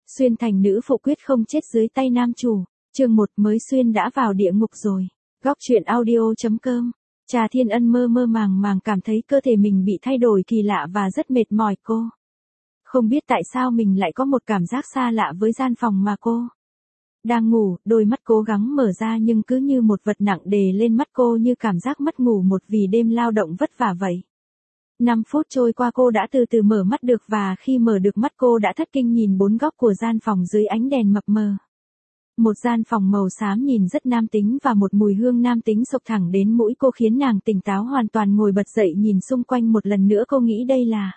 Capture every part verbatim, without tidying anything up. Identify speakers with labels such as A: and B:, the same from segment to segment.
A: Xuyên thành nữ phụ quyết không chết dưới tay nam chủ. Chương một mới Xuyên đã vào địa ngục rồi. Góc truyện audio.com. Trà Thiên Ân mơ mơ màng màng cảm thấy cơ thể mình bị thay đổi kỳ lạ và rất mệt mỏi cô. Không biết tại sao mình lại có một cảm giác xa lạ với gian phòng mà cô đang ngủ, đôi mắt cố gắng mở ra nhưng cứ như một vật nặng đè lên mắt cô như cảm giác mất ngủ một vì đêm lao động vất vả vậy. năm phút trôi qua cô đã từ từ mở mắt được và khi mở được mắt cô đã thất kinh nhìn bốn góc của gian phòng dưới ánh đèn mập mờ. Một gian phòng màu xám nhìn rất nam tính và một mùi hương nam tính xộc thẳng đến mũi cô khiến nàng tỉnh táo hoàn toàn ngồi bật dậy nhìn xung quanh một lần nữa cô nghĩ đây là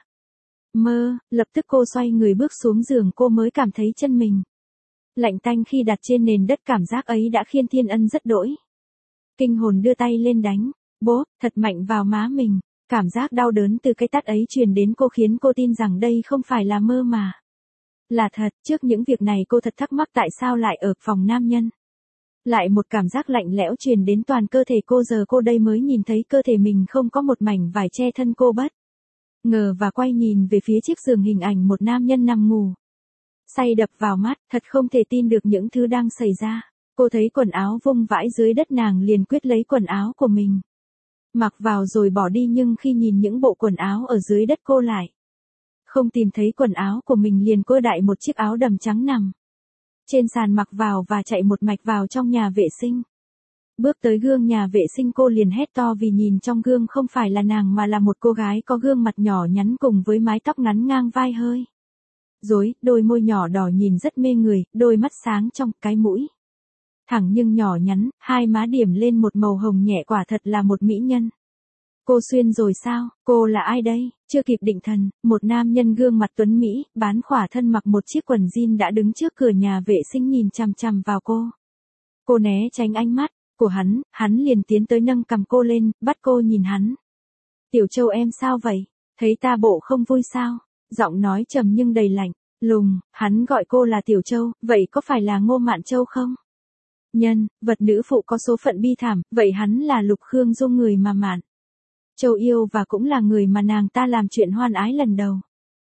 A: mơ, lập tức cô xoay người bước xuống giường cô mới cảm thấy chân mình lạnh tanh khi đặt trên nền đất cảm giác ấy đã khiến Thiên Ân rất đỗi kinh hồn đưa tay lên đánh, bốp, thật mạnh vào má mình. Cảm giác đau đớn từ cái tát ấy truyền đến cô khiến cô tin rằng đây không phải là mơ mà là thật. Trước những việc này cô thật thắc mắc tại sao lại ở phòng nam nhân. Lại một cảm giác lạnh lẽo truyền đến toàn cơ thể cô giờ cô đây mới nhìn thấy cơ thể mình không có một mảnh vải che thân cô bất ngờ và quay nhìn về phía chiếc giường hình ảnh một nam nhân nằm ngủ. Say đập vào mắt, thật không thể tin được những thứ đang xảy ra. Cô thấy quần áo vung vãi dưới đất nàng liền quyết lấy quần áo của mình mặc vào rồi bỏ đi nhưng khi nhìn những bộ quần áo ở dưới đất cô lại không tìm thấy quần áo của mình liền cô đại một chiếc áo đầm trắng nằm trên sàn mặc vào và chạy một mạch vào trong nhà vệ sinh. Bước tới gương nhà vệ sinh cô liền hét to vì nhìn trong gương không phải là nàng mà là một cô gái có gương mặt nhỏ nhắn cùng với mái tóc ngắn ngang vai hơi rối, đôi môi nhỏ đỏ nhìn rất mê người, đôi mắt sáng trong, cái mũi thẳng nhưng nhỏ nhắn, hai má điểm lên một màu hồng nhẹ quả thật là một mỹ nhân. Cô Xuyên rồi sao, cô là ai đây? Chưa kịp định thần, một nam nhân gương mặt tuấn Mỹ, bán khỏa thân mặc một chiếc quần jean đã đứng trước cửa nhà vệ sinh nhìn chằm chằm vào cô. Cô né tránh ánh mắt của hắn, hắn liền tiến tới nâng cầm cô lên, bắt cô nhìn hắn. Tiểu Châu em sao vậy? Thấy ta bộ không vui sao? Giọng nói trầm nhưng đầy lạnh, lùng, hắn gọi cô là Tiểu Châu, vậy có phải là Ngô Mạn Châu không? Nhân, vật nữ phụ có số phận bi thảm, vậy hắn là Lục Khương Dung người mà Mạn Châu yêu và cũng là người mà nàng ta làm chuyện hoan ái lần đầu.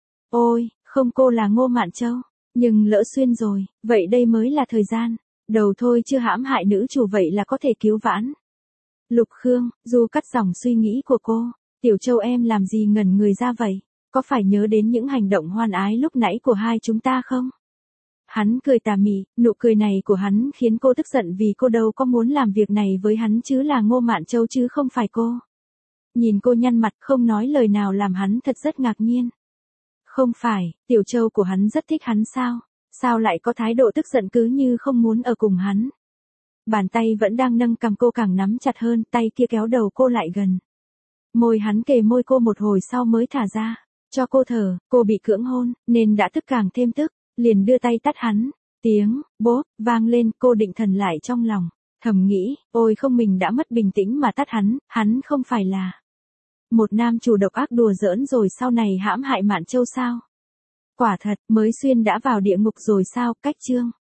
A: Ôi, không cô là Ngô Mạn Châu, nhưng lỡ Xuyên rồi, vậy đây mới là thời gian. Đầu thôi chưa hãm hại nữ chủ vậy là có thể cứu vãn. Lục Khương, Du cắt dòng suy nghĩ của cô, Tiểu Châu em làm gì ngẩn người ra vậy, có phải nhớ đến những hành động hoan ái lúc nãy của hai chúng ta không? Hắn cười tà mị, nụ cười này của hắn khiến cô tức giận vì cô đâu có muốn làm việc này với hắn chứ là Ngô Mạn Châu chứ không phải cô. Nhìn cô nhăn mặt không nói lời nào làm hắn thật rất ngạc nhiên. Không phải, Tiểu Châu của hắn rất thích hắn sao? Sao lại có thái độ tức giận cứ như không muốn ở cùng hắn? Bàn tay vẫn đang nâng cầm cô càng nắm chặt hơn, tay kia kéo đầu cô lại gần. Môi hắn kề môi cô một hồi sau mới thả ra, cho cô thở, cô bị cưỡng hôn, nên đã tức càng thêm tức. Liền đưa tay tát hắn, tiếng, bốp, vang lên, cô định thần lại trong lòng, thầm nghĩ, ôi không mình đã mất bình tĩnh mà tát hắn, hắn không phải là một nam chủ độc ác đùa giỡn rồi sau này hãm hại Mạn Châu sao? Quả thật, mới Xuyên đã vào địa ngục rồi sao, cách chương.